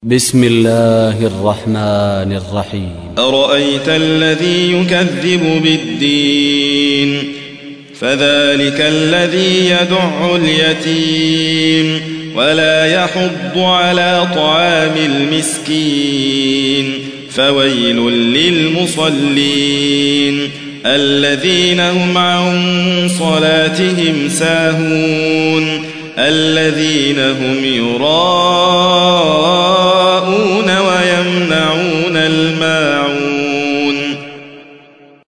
بسم الله الرحمن الرحيم. أرأيت الذي يكذب بالدين فذلك الذي يدع اليتيم ولا يحض على طعام المسكين فويل للمصلين الذين هم عن صلاتهم ساهون الذين هم يراءون